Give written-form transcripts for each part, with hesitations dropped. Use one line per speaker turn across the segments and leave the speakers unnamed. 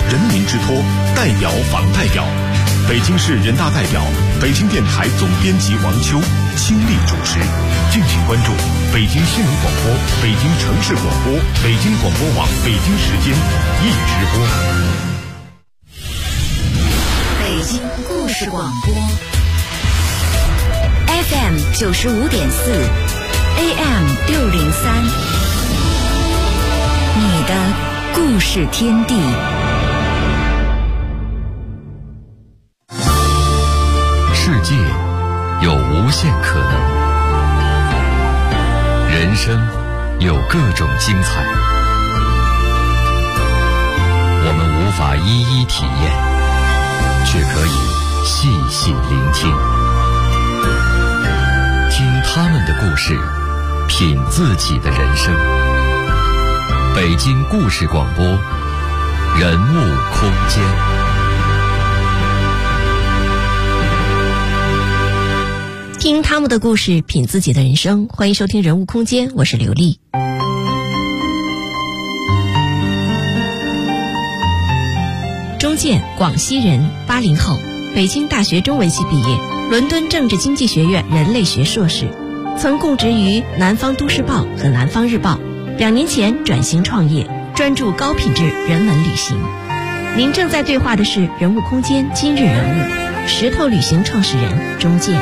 人民之托，代表访代表。北京市人大代表、北京电台总编辑王秋倾力主持。敬请关注北京新闻广播、北京城市广播、北京广播网北京时间一直播。
北京故事广播 FM 95.4 AM 603，你的故事天地。
世界有无限可能，人生有各种精彩，我们无法一一体验，却可以细细聆听，听他们的故事，品自己的人生。北京故事广播，人物空间。
听他们的故事，品自己的人生。欢迎收听人物空间，我是刘丽。钟健，广西人，80后，北京大学中文系毕业，伦敦政治经济学院人类学硕士，曾供职于南方都市报和南方日报。2年前转型创业，专注高品质人文旅行。您正在对话的是人物空间今日人物，石头旅行创始人钟健。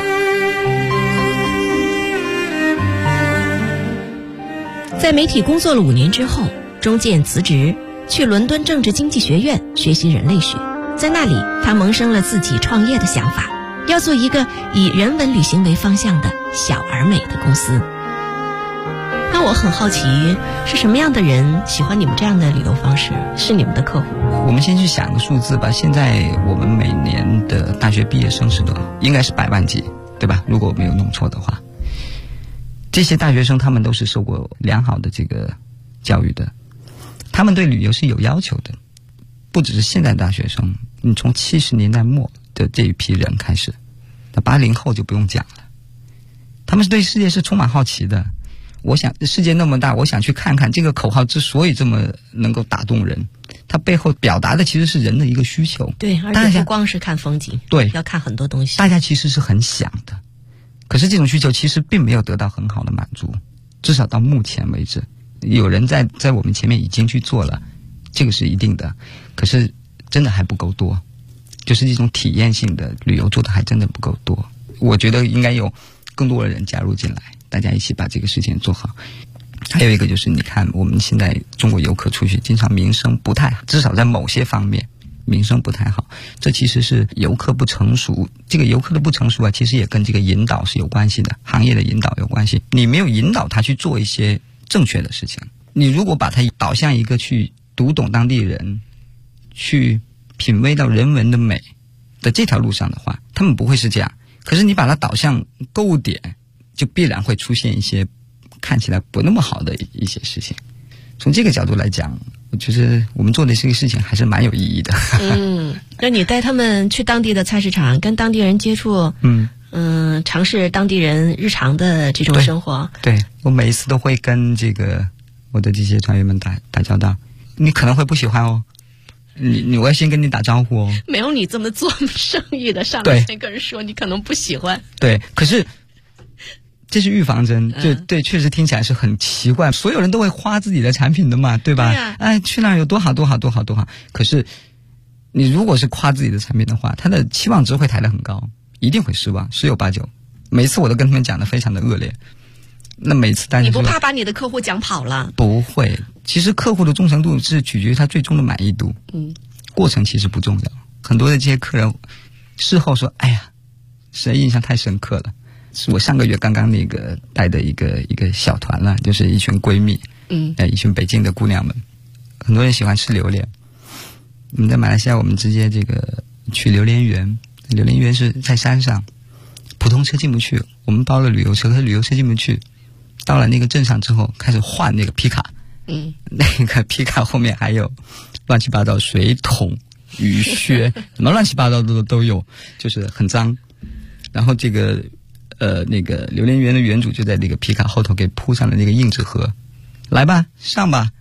在媒体工作了5年之后，钟健辞职，去伦敦政治经济学院学习人类学。在那里，他萌生了自己创业的想法，要做一个以人文旅行为方向的小而美的公司。那我很好奇，是什么样的人喜欢你们这样的旅游方式，是你们的客户？
我们先去想个数字吧，现在我们每年的大学毕业生是多少？应该是100万级，对吧？如果我没有弄错的话。这些大学生他们都是受过良好的这个教育的，他们对旅游是有要求的，不只是现在大学生，你从70年代末的这一批人开始，那80后就不用讲了，他们对世界是充满好奇的。我想世界那么大，我想去看看。这个口号之所以这么能够打动人，它背后表达的其实是人的一个需求。
对，而且不光是看风景，
对，
要看很多东西。
大家其实是很想的，可是这种需求其实并没有得到很好的满足，至少到目前为止，有人在我们前面已经去做了，这个是一定的，可是真的还不够多，就是这种体验性的旅游做的还真的不够多。我觉得应该有更多的人加入进来，大家一起把这个事情做好。还有一个就是你看我们现在中国游客出去经常名声不太好，至少在某些方面名声不太好，这其实是游客不成熟。这个游客的不成熟啊，其实也跟这个引导是有关系的，行业的引导有关系。你没有引导他去做一些正确的事情，你如果把他导向一个去读懂当地人，去品味到人文的美的这条路上的话，他们不会是这样。可是你把它导向购物点，就必然会出现一些看起来不那么好的一些事情。从这个角度来讲，我觉得我们做的这个事情还是蛮有意义的。
那你带他们去当地的菜市场，跟当地人接触，尝试当地人日常的这种生活。
对，我每一次都会跟这个我的这些团员们打交道。你可能会不喜欢哦，我要先跟你打招呼哦。
没有你这么做生意的，上来先跟人说你可能不喜欢。对，
可是这是预防针，对，确实听起来是很奇怪。所有人都会夸自己的产品的嘛，对吧？对去那儿有多好多好多好多好。可是你如果是夸自己的产品的话，他的期望值会抬得很高，一定会失望，10有89。每一次我都跟他们讲的非常的恶劣。那每次大家说，
你不怕把你的客户讲跑了？
不会，其实客户的忠诚度是取决于他最终的满意度。过程其实不重要。很多的这些客人事后说，哎呀，实在印象太深刻了。是我上个月刚刚那个带的一个小团了，就是一群闺蜜，一群北京的姑娘们，很多人喜欢吃榴莲。我们在马来西亚，我们直接这个去榴莲园，榴莲园是在山上，普通车进不去，我们包了旅游车，可是旅游车进不去。到了那个镇上之后，开始换那个皮卡，那个皮卡后面还有乱七八糟水桶、雨靴，什么乱七八糟的都有，就是很脏。然后这个那个榴莲园的园主就在那个皮卡后头给铺上了那个硬纸盒，来吧，上吧。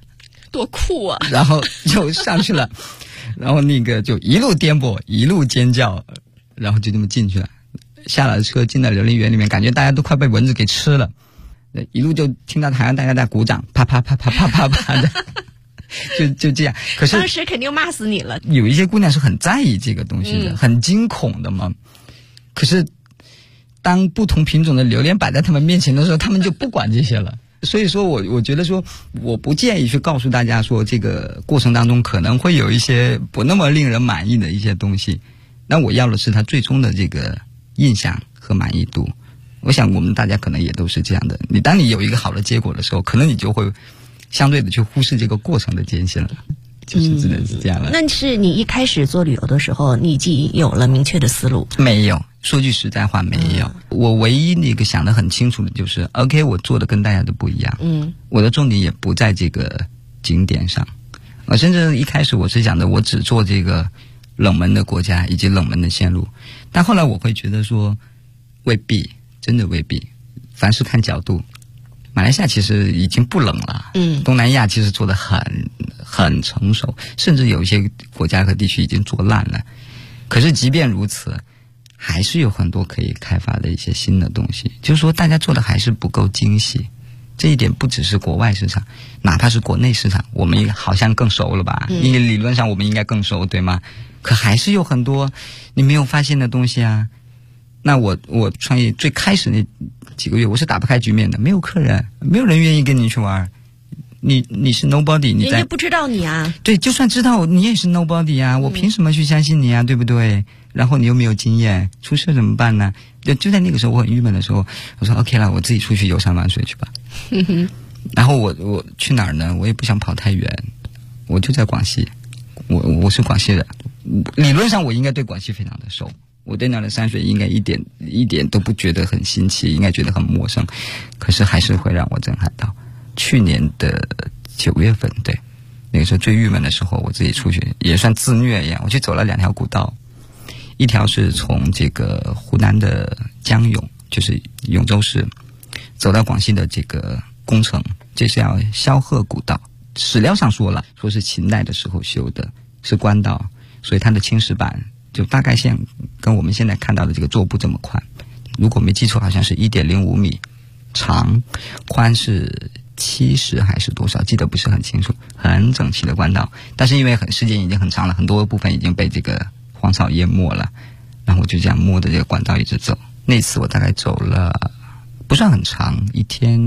多酷啊！
然后就上去了，然后那个就一路颠簸，一路尖叫，然后就这么进去了。下了车，进到琉璃园里面，感觉大家都快被蚊子给吃了。一路就听到台上大家在鼓掌，啪啪啪啪啪啪啪的，就这样。可是
当时肯定骂死你了。
有一些姑娘是很在意这个东西的，很惊恐的嘛。可是当不同品种的榴莲摆在他们面前的时候，他们就不管这些了。所以说我觉得说，我不建议去告诉大家说，这个过程当中可能会有一些不那么令人满意的一些东西。那我要的是他最终的这个印象和满意度。我想我们大家可能也都是这样的。当你有一个好的结果的时候，可能你就会相对的去忽视这个过程的艰辛了。就是真的是这样了。
那是你一开始做旅游的时候，你已经有了明确的思路？
没有，说句实在话，没有。我唯一那个想得很清楚的就是，OK， 我做的跟大家都不一样。我的重点也不在这个景点上。甚至一开始我是想的，我只做这个冷门的国家以及冷门的线路。但后来我会觉得说，未必，真的未必。凡事看角度。马来西亚其实已经不冷了，东南亚其实做得很成熟，甚至有一些国家和地区已经做烂了。可是即便如此，还是有很多可以开发的一些新的东西。就是说，大家做的还是不够精细。这一点不只是国外市场，哪怕是国内市场，我们也好像更熟了吧？因为理论上我们应该更熟，对吗？可还是有很多你没有发现的东西啊。那我创业最开始那几个月，我是打不开局面的，没有客人，没有人愿意跟你去玩。你是 nobody，
人家不知道你啊。
对，就算知道你也是 nobody 啊，我凭什么去相信你啊，对不对？然后你又没有经验，出事怎么办呢？就在那个时候我很郁闷的时候，我说 OK 了，我自己出去游山玩水去吧。然后我去哪儿呢？我也不想跑太远，我就在广西。我是广西人，理论上我应该对广西非常的熟。我对那儿的山水应该一点都不觉得很新奇，应该觉得很陌生，可是还是会让我震撼到。去年的9月份，对，那个时候最郁闷的时候，我自己出去也算自虐一样，我去走了2条古道，一条是从这个湖南的江永，就是永州市，走到广西的这个恭城，这是叫萧贺古道。史料上说是秦代的时候修的，是官道，所以它的青石板就大概像跟我们现在看到的这个桌布这么宽，如果没记错好像是 1.05 米长，宽是70还是多少，记得不是很清楚，很整齐的官道。但是因为时间已经很长了，很多部分已经被这个荒草淹没了，然后我就这样摸着这个官道一直走。那次我大概走了不算很长，一天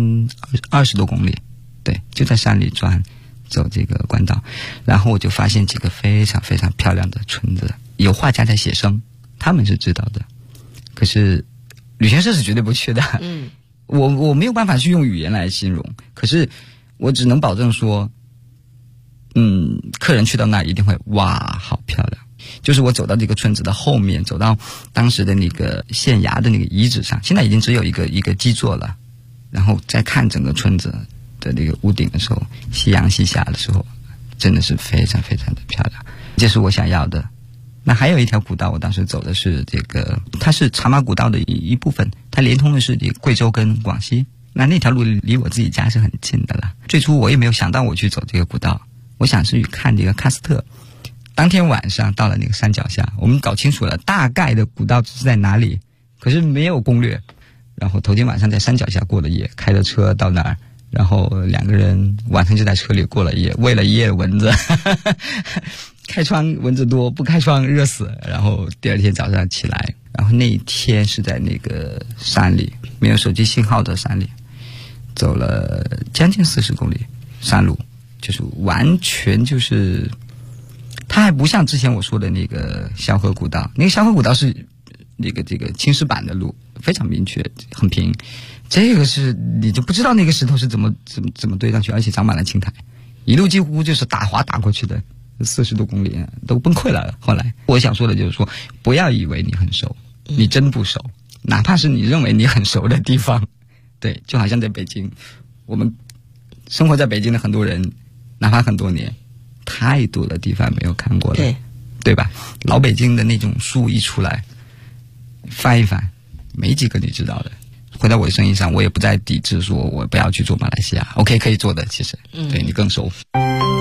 20多公里，对，就在山里转走这个官道。然后我就发现几个非常非常漂亮的村子，有画家在写生，他们是知道的，可是旅行社是绝对不去的。我没有办法去用语言来形容，可是我只能保证说，客人去到那一定会哇，好漂亮。就是我走到这个村子的后面，走到当时的那个县衙的那个遗址上，现在已经只有一个基座了，然后再看整个村子的那个屋顶的时候，夕阳西下的时候，真的是非常非常的漂亮，这是我想要的。那还有一条古道，我当时走的是这个，它是茶马古道的一部分，它连通的是这个贵州跟广西。那条路离我自己家是很近的了。最初我也没有想到我去走这个古道，我想是去看这个喀斯特。当天晚上到了那个山脚下，我们搞清楚了大概的古道是在哪里，可是没有攻略。然后头天晚上在山脚下过了夜，开着车到那儿，然后2个人晚上就在车里过了夜，喂了一夜蚊子。开窗蚊子多，不开窗热死。然后第2天早上起来，然后那一天是在那个山里，没有手机信号的山里，走了将近40公里山路，就是完全就是它还不像之前我说的那个萧河古道，那个萧河古道是这个青石板的路，非常明确很平，这个是你就不知道那个石头是怎么堆上去，而且长满了青苔，一路几乎就是打滑打过去的，40多公里都崩溃了。后来我想说的就是说，不要以为你很熟，你真不熟，哪怕是你认为你很熟的地方，对，就好像在北京，我们生活在北京的很多人，哪怕很多年，太多的地方没有看过了，对吧？老北京的那种书一出来，翻一翻，没几个你知道的。回到我的生意上，我也不再抵制说我不要去做马来西亚，OK 可以做的，其实对你更熟。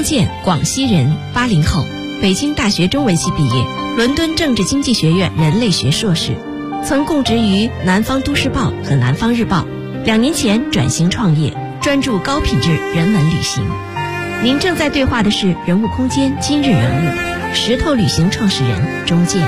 建，广西人，80后，北京大学中文系毕业，伦敦政治经济学院人类学硕士，曾供职于南方都市报和南方日报。2年前转型创业，专注高品质人文旅行。您正在对话的是人物空间今日人物，石头旅行创始人钟健。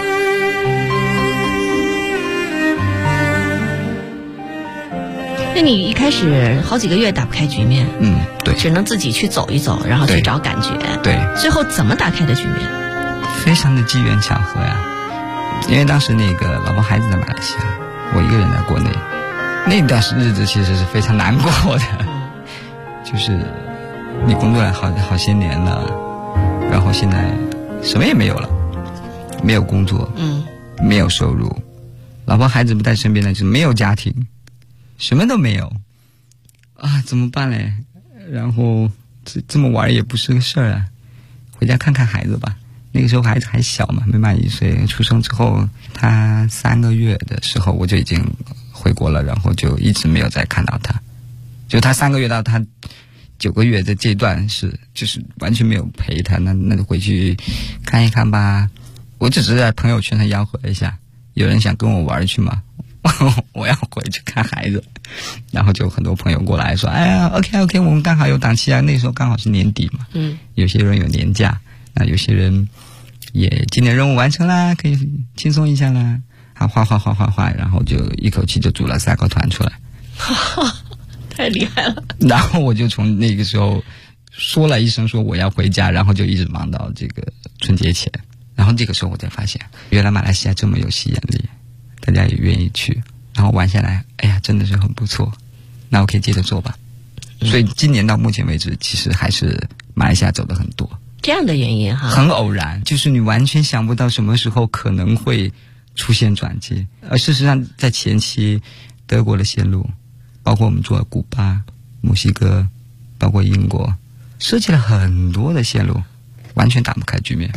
那你一开始好几个月打不开局面，
对，
只能自己去走一走，然后去找感觉。
对，
最后怎么打开的局面？
非常的机缘巧合呀。因为当时那个老婆孩子在马来西亚，我一个人在国内，那段日子其实是非常难过的。就是你工作了好些年了，然后现在什么也没有了，没有工作，没有收入，老婆孩子不在身边了，就没有家庭。什么都没有啊，怎么办嘞？然后这么玩也不是个事儿啊，回家看看孩子吧。那个时候孩子还小嘛，没满1岁，出生之后他3个月的时候我就已经回国了，然后就一直没有再看到他。就他3个月到他9个月的这段就是完全没有陪他，那就回去看一看吧。我只是在朋友圈上吆喝一下，有人想跟我玩去吗？我要回去看孩子，然后就很多朋友过来说，哎呀 OK 我们刚好有档期啊，那时候刚好是年底嘛，有些人有年假，那有些人也今年任务完成啦，可以轻松一下啦，画，然后就一口气就组了3个团出来，
太厉害了。
然后我就从那个时候说了一声说我要回家，然后就一直忙到这个春节前，然后这个时候我才发现原来马来西亚这么有吸引力，大家也愿意去，然后玩下来，哎呀，真的是很不错，那我可以接着做吧。所以今年到目前为止，其实还是马来西亚走的很多。
这样的原因哈，
很偶然，就是你完全想不到什么时候可能会出现转机。而事实上，在前期，德国的线路，包括我们做古巴、墨西哥，包括英国，设计了很多的线路，完全打不开局面。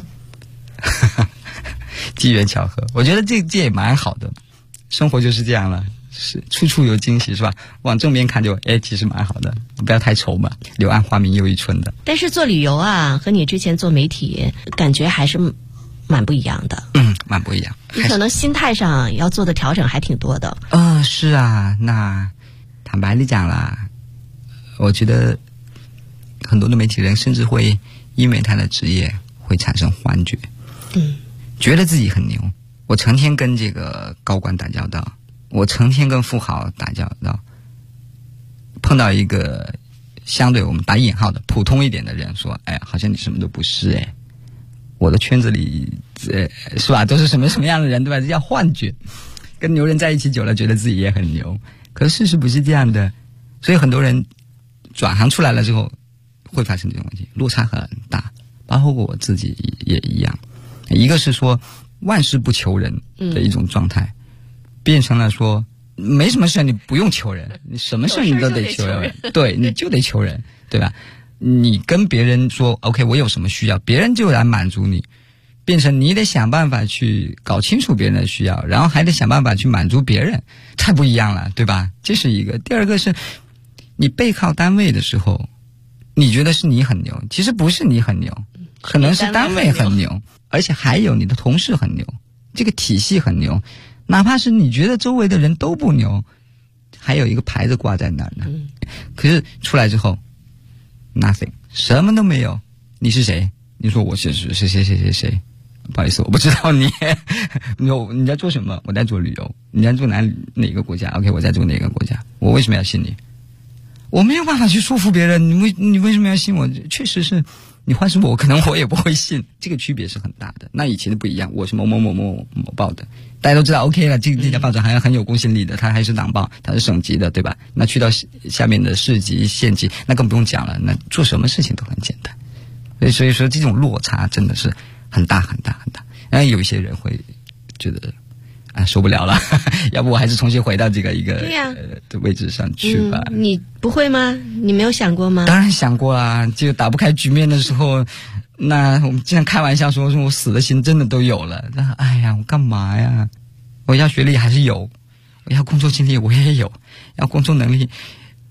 机缘巧合，我觉得这也蛮好的，生活就是这样了，是处处有惊喜，是吧？往正面看就其实蛮好的，不要太愁嘛，柳暗花明又一村的。
但是做旅游啊，和你之前做媒体感觉还是蛮不一样的。
蛮不一样。
你可能心态上要做的调整还挺多的。
是啊，那坦白地讲啦，我觉得很多的媒体人甚至会因为他的职业会产生幻觉。觉得自己很牛，我成天跟这个高官打交道，我成天跟富豪打交道，碰到一个相对我们打引号的普通一点的人说，好像你什么都不是我的圈子里是吧，都是什么样的人，对吧？这叫幻觉。跟牛人在一起久了，觉得自己也很牛，可是事实不是这样的。所以很多人转行出来了之后会发生这种问题，落差很大，包括我自己也一样。一个是说万事不求人的一种状态，变成了说没什么事你不用求人，你什么事你都得求人，对，你就得求人，对吧？你跟别人说 OK 我有什么需要，别人就来满足你，变成你得想办法去搞清楚别人的需要，然后还得想办法去满足别人，太不一样了，对吧？这是一个。第二个是你背靠单位的时候，你觉得是你很牛，其实不是你很牛，可能是单位很牛，而且还有你的同事很牛，这个体系很牛，哪怕是你觉得周围的人都不牛，还有一个牌子挂在那儿呢。可是出来之后 nothing， 什么都没有。你是谁？你说我是谁？不好意思，我不知道你。你在做什么？我在做旅游。你在做哪个国家 ？OK， 我在做哪个国家？我为什么要信你？我没有办法去说服别人，你为什么要信我？确实是。你换是我，可能我也不会信，这个区别是很大的。那以前的不一样，我是某报的，大家都知道 OK 了，这家报纸还很有公信力的，它还是党报，它是省级的，对吧？那去到下面的市级、县级，那更不用讲了，那做什么事情都很简单。所以说这种落差真的是很大。然后有一些人会觉得受不了了，要不我还是重新回到这个的位置上去吧。
你不会吗？你没有想过吗？
当然想过啦，就打不开局面的时候，那我们经常开玩笑说我死的心真的都有了。哎呀，我干嘛呀？我要学历还是有，我要工作经历我也有，要工作能力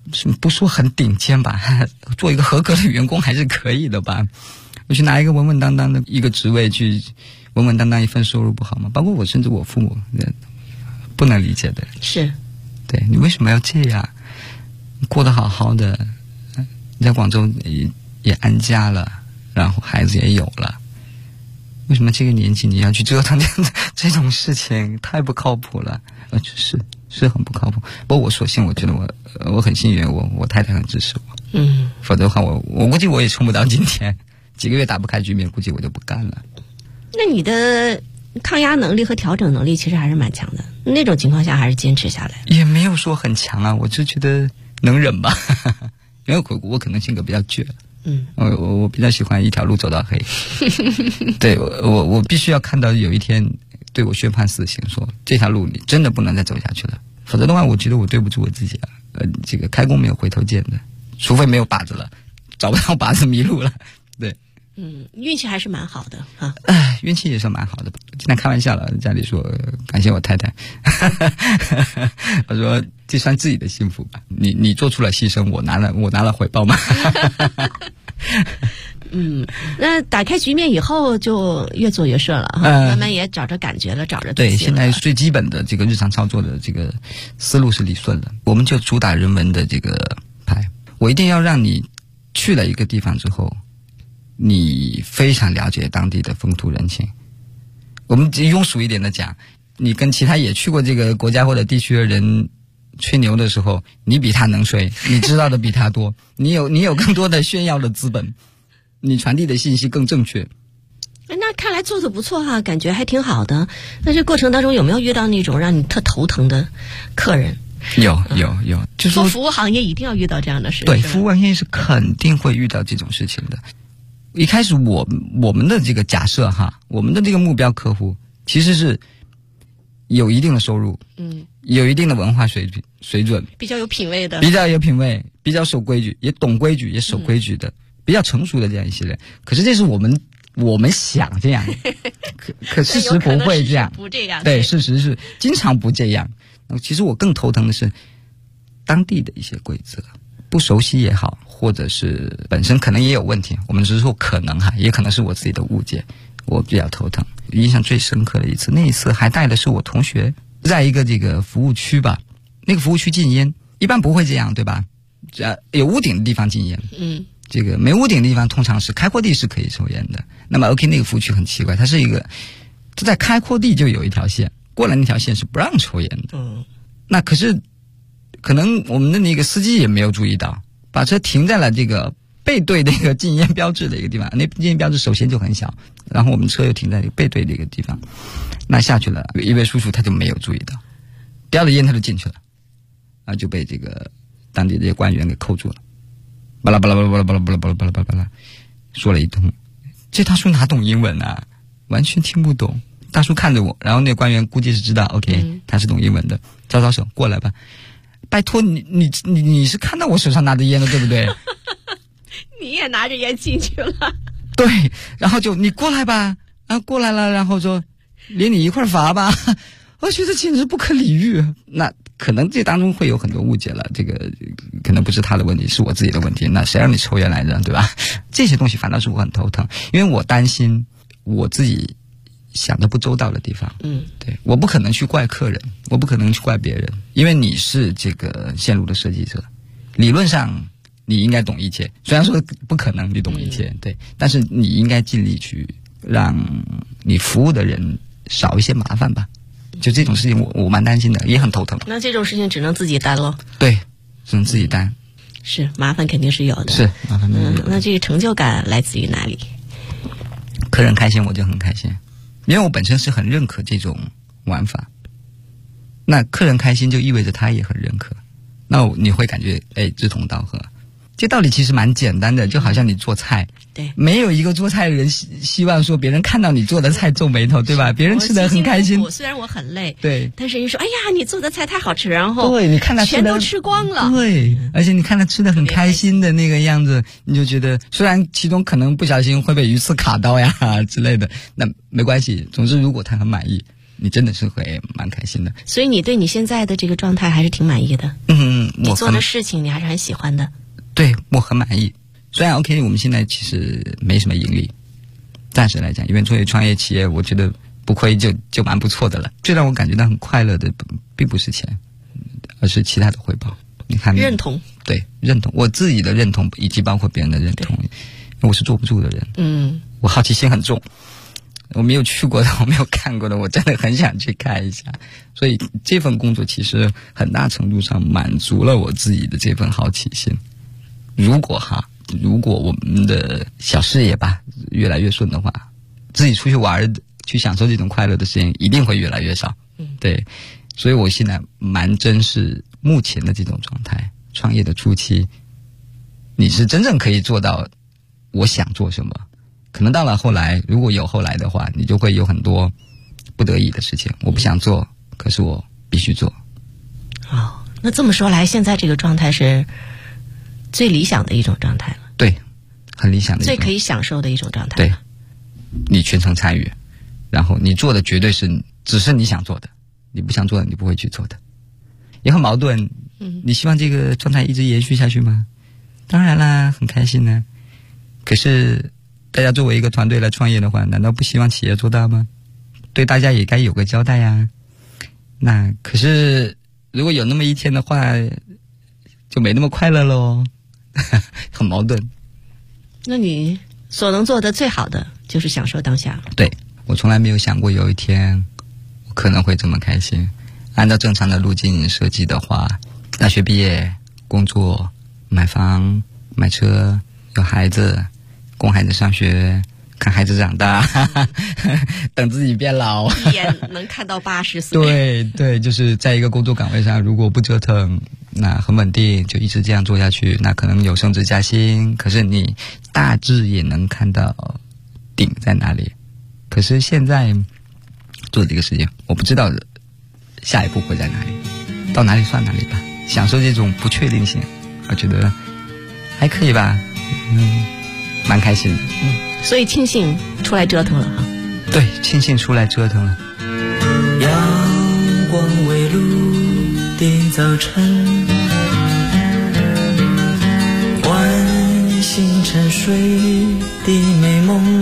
不说很顶尖吧，做一个合格的员工还是可以的吧。我去拿一个稳稳当当的一个职位去，稳稳当当一份收入不好吗？包括我，甚至我父母不能理解的。
是，
对，你为什么要这样？过得好好的，在广州也安家了，然后孩子也有了，为什么这个年纪你要去折腾这种事情？太不靠谱了。是很不靠谱。不过我所幸，我觉得我很幸运，我太太很支持我。否则的话，我估计我也撑不到今天，几个月打不开局面，估计我就不干了。
那你的抗压能力和调整能力其实还是蛮强的，那种情况下还是坚持下来。
也没有说很强啊，我就觉得能忍吧，因为我可能性格比较倔。我比较喜欢一条路走到黑。对，我必须要看到有一天对我宣判死刑，说这条路你真的不能再走下去了，否则的话，我觉得我对不住我自己啊。这个开弓没有回头箭的，除非没有靶子了，找不到靶子迷路了。对，
运气还是蛮好的啊。
运气也是蛮好的。今天开玩笑了，家里说感谢我太太，我说这算自己的幸福吧。你做出了牺牲，我拿了回报嘛。
那打开局面以后就越做越顺了哈，慢慢也找着感觉了，找着
对，现在最基本的这个日常操作的这个思路是理顺了。我们就主打人文的这个牌，我一定要让你去了一个地方之后，你非常了解当地的风土人情。我们庸俗一点的讲，你跟其他也去过这个国家或者地区的人吹牛的时候，你比他能吹，你知道的比他多，你有更多的炫耀的资本，你传递的信息更正确。
那看来做得不错哈，感觉还挺好的。那这过程当中有没有遇到那种让你特头疼的客人？
有，就是
做服务行业一定要遇到这样的事。
对，服务行业是肯定会遇到这种事情的。一开始我们的这个假设哈，我们的这个目标客户其实是有一定的收入，有一定的文化水准，
比较有品位的，
比较有品位，比较守规矩，也懂规矩，也守规矩的，比较成熟的这样一些人。可是这是我们想这样，可事实不会这样，
不这样。
对，事实是经常不这样。其实我更头疼的是当地的一些规则，不熟悉也好，或者是本身可能也有问题，我们只是说可能哈，也可能是我自己的误解，我比较头疼。印象最深刻的一次，那一次还带的是我同学，在一个这个服务区吧，那个服务区禁烟，一般不会这样，对吧？有屋顶的地方禁烟，这个没屋顶的地方通常是开阔地是可以抽烟的。那么 OK， 那个服务区很奇怪，它是一个就在开阔地就有一条线，过了那条线是不让抽烟的。那可是可能我们的那个司机也没有注意到，把车停在了这个背对那个禁烟标志的一个地方。那禁烟标志首先就很小，然后我们车又停在背对的一个地方。那下去了，一位叔叔他就没有注意到，叼了烟他就进去了，就被这个当地这些官员给扣住了，巴拉巴拉巴拉巴拉巴拉巴拉巴拉巴拉巴拉说了一通。这大叔哪懂英文啊，完全听不懂。大叔看着我，然后那个官员估计是知道 OK，他是懂英文的，招招手过来吧。拜托你是看到我手上拿着烟的对不对？
你也拿着烟进去了。
对，然后就你过来吧，过来了，然后说连你一块罚吧。我觉得简直不可理喻。那可能这当中会有很多误解了，这个可能不是他的问题，是我自己的问题。那谁让你抽烟来着，对吧？这些东西反倒是我很头疼，因为我担心我自己想的不周到的地方。对，我不可能去怪客人，我不可能去怪别人，因为你是这个线路的设计者，理论上你应该懂一切，虽然说不可能你懂一切，对，但是你应该尽力去让你服务的人少一些麻烦吧。就这种事情我蛮担心的，也很头疼。
那这种事情只能自己担咯。
对，只能自己担。
是，麻烦肯定是有的。
是，麻烦肯定有的。
那这个成就感来自于哪里？
客人开心我就很开心，因为我本身是很认可这种玩法。那客人开心就意味着他也很认可，那你会感觉志同道合。这道理其实蛮简单的，就好像你做菜，
对，
没有一个做菜的人希望说别人看到你做的菜皱眉头，对吧？别人吃得很开心。
虽然我很累，
对，
但是你说，哎呀，你做的菜太好吃，然后
对，你看他
全都吃光了，
对，而且你看他吃得很开心的那个样子，你就觉得虽然其中可能不小心会被鱼刺卡到呀之类的，那没关系，总之如果他很满意， 你真的是会蛮开心的。
所以你对你现在的这个状态还是挺满意的。你做的事情你还是很喜欢的。
对，我很满意。虽然 OK， 我们现在其实没什么盈利，暂时来讲，因为作为创业企业，我觉得不亏就蛮不错的了。最让我感觉到很快乐的，并不是钱，而是其他的回报。你看，
认同，
对，认同我自己的认同，以及包括别人的认同。因为我是坐不住的人，我好奇心很重。我没有去过的，我没有看过的，我真的很想去看一下。所以这份工作其实很大程度上满足了我自己的这份好奇心。如果我们的小事业吧越来越顺的话，自己出去玩去享受这种快乐的时间一定会越来越少。对，所以我现在蛮珍视目前的这种状态。创业的初期，你是真正可以做到我想做什么。可能到了后来，如果有后来的话，你就会有很多不得已的事情，我不想做，可是我必须做。
那这么说来，现在这个状态是最理想的一种状态了。
对，很理想的一种，
最可以享受的一种状态。
对，你全程参与，然后你做的绝对是只是你想做的，你不想做的你不会去做的。也很矛盾，你希望这个状态一直延续下去吗？当然啦，很开心呢。可是大家作为一个团队来创业的话，难道不希望企业做大吗？对大家也该有个交代呀。那可是如果有那么一天的话，就没那么快乐咯。很矛盾。
那你所能做的最好的就是享受当下。
对，我从来没有想过有一天我可能会这么开心。按照正常的路径设计的话，大学毕业，工作，买房，买车，有孩子，供孩子上学，看孩子长大，等自己变老，
一眼能看到80岁。
对对，就是在一个工作岗位上，如果不折腾，那很稳定，就一直这样做下去，那可能有升职加薪，可是你大致也能看到顶在哪里。可是现在做这个事情，我不知道下一步会在哪里，到哪里算哪里吧。享受这种不确定性，我觉得还可以吧，蛮开心的。
所以庆幸出来折腾了哈。
对，庆幸出来折腾了。
阳光微露的早晨，唤醒沉睡的美梦，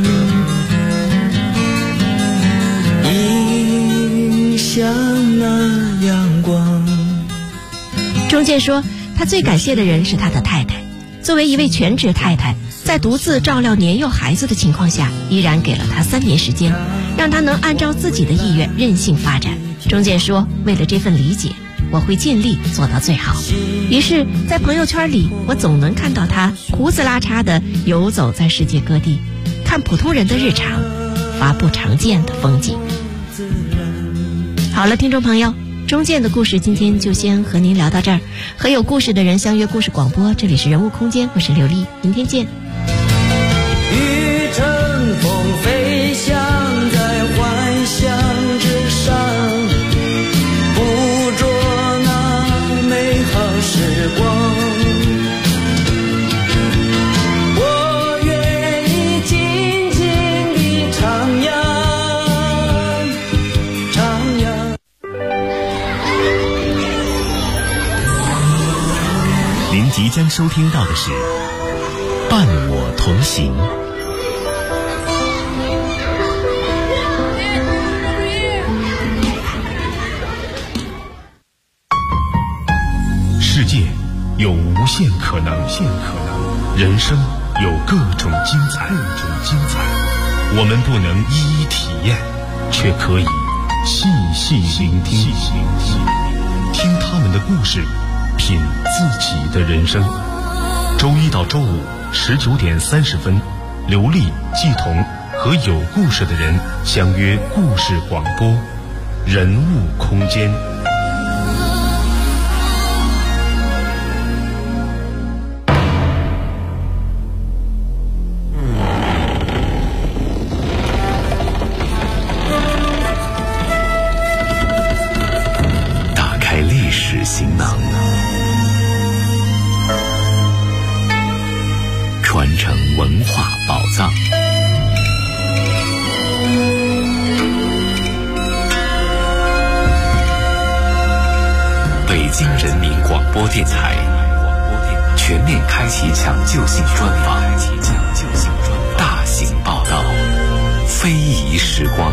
映向那阳光。
钟健说，他最感谢的人是他的太太。作为一位全职太太，在独自照料年幼孩子的情况下，依然给了他3年时间，让他能按照自己的意愿任性发展。钟健说，为了这份理解，我会尽力做到最好。于是在朋友圈里，我总能看到他胡子拉碴地游走在世界各地，看普通人的日常，发不常见的风景。好了，听众朋友，钟健的故事今天就先和您聊到这儿。和有故事的人相约故事广播，这里是人物空间，我是刘丽，明天见。
与乘风飞翔在幻想之上，捕捉那美好时光。我愿意静静地徜徉，徜徉。
您即将收听到的是《伴我同行》。世界有无限可能，人生有各种精彩。我们不能一一体验，却可以细细聆听，听他们的故事，品自己的人生。周一到周五19点30分，刘丽、季彤和有故事的人相约故事广播，人物空间。打开历史行囊，传承文化宝藏，
京人民广播电台全面开启抢救性专访，大型报道，非遗时光。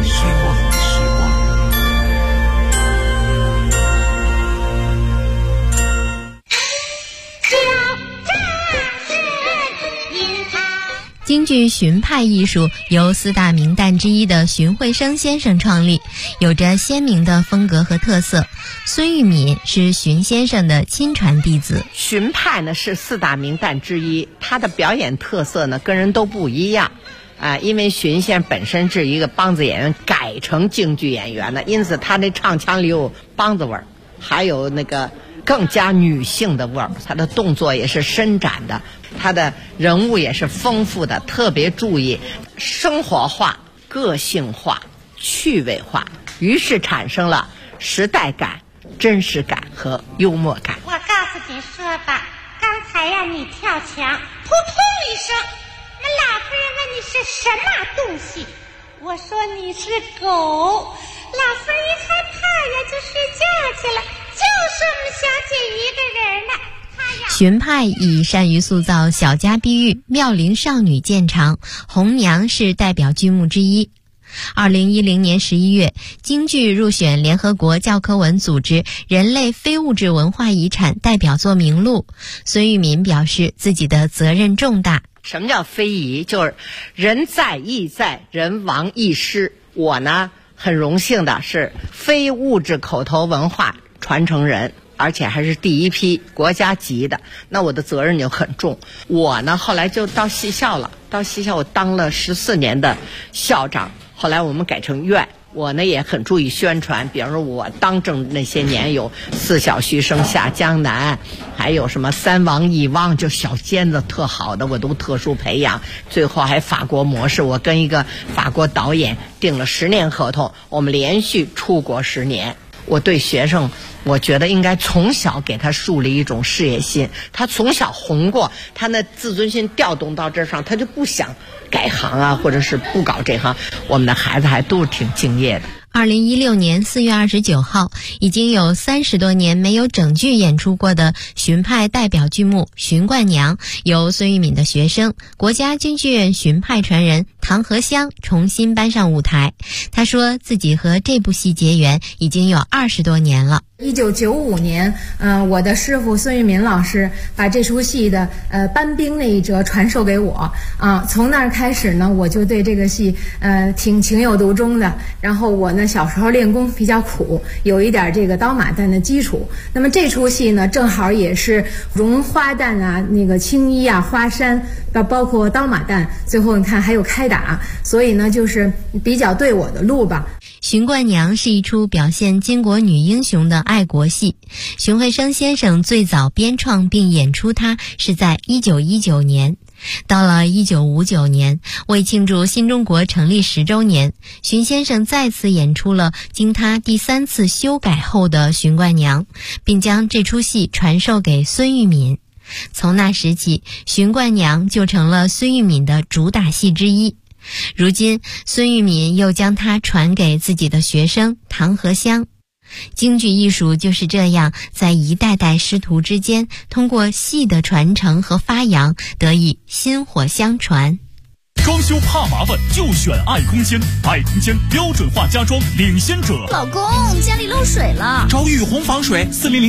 京剧荀派艺术由4大名旦之一的荀慧生先生创立，有着鲜明的风格和特色。孙玉敏是荀先生的亲传弟子。
荀派呢是4大名旦之一，他的表演特色呢跟人都不一样。因为荀先生本身是一个梆子演员，改成京剧演员的，因此他的唱腔里有梆子味儿，还有那个更加女性的味儿。他的动作也是伸展的，他的人物也是丰富的，特别注意生活化、个性化、趣味化，于是产生了时代感、真实感和幽默感。
我告诉你说吧，刚才呀你跳墙，扑通一声，那老夫人问你是什么东西，我说你是狗，老夫人一害怕呀就睡觉去了，就剩我们小姐一个人了。
荀派以善于塑造小家碧玉、妙龄少女见长，红娘是代表剧目之一。2010年11月，京剧入选联合国教科文组织人类非物质文化遗产代表作名录。孙玉敏表示自己的责任重大。
什么叫非遗？就是人在亦在，人亡亦失。我呢很荣幸的是非物质口头文化传承人，而且还是第一批国家级的，那我的责任就很重。我呢后来就到戏校了，到戏校我当了14年的校长，后来我们改成院。我呢也很注意宣传，比方说我当政那些年有4小须生下江南，还有什么3王1汪，就小尖子特好的我都特殊培养，最后还法国模式，我跟一个法国导演订了10年合同，我们连续出国10年。我对学生，我觉得应该从小给他树立一种事业心，他从小红过，他那自尊心调动到这上，他就不想改行啊，或者是不搞这行。我们的孩子还都是挺敬业的。
2016年4月29号，已经有30多年没有整剧演出过的荀派代表剧目《荀冠娘》，由孙玉敏的学生、国家京剧院荀派传人唐和香重新搬上舞台。他说自己和这部戏结缘已经有20多年了。
1995年，我的师傅孙玉敏老师把这出戏的搬兵那一折传授给我啊，从那儿开始呢，我就对这个戏挺情有独钟的。然后我呢小时候练功比较苦，有一点这个刀马旦的基础。那么这出戏呢，正好也是融花旦啊、那个青衣啊、花衫，包括刀马旦，最后你看还有开打，所以呢就是比较对我的路吧。
荀冠娘是一出表现巾帼女英雄的爱国戏，荀慧生先生最早编创并演出它是在1919年。到了1959年，为庆祝新中国成立10周年，荀先生再次演出了经他第3次修改后的荀冠娘，并将这出戏传授给孙玉敏。从那时起，荀冠娘就成了孙玉敏的主打戏之一。如今孙玉敏又将它传给自己的学生唐和香。京剧艺术就是这样在一代代师徒之间，通过戏的传承和发扬，得以薪火相传。
装修怕麻烦就选爱空间，爱空间标准化家装领先者。
老公，家里漏水了，
找雨虹防水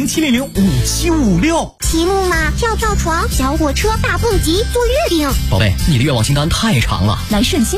，400-700-5756。
积木嘛，跳床、小火车、大蹦极，做月饼。
宝贝，你的愿望清单太长了，
来顺心